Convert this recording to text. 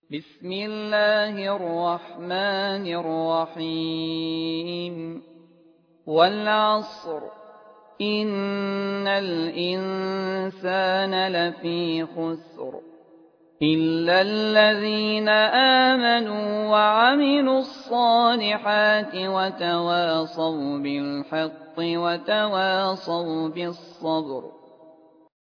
بسم الله الرحمن الرحيم والعصر إن الإنسان لفي خسر إلا الذين آمنوا وعملوا الصالحات وتواصوا بالحق وتواصوا بالصبر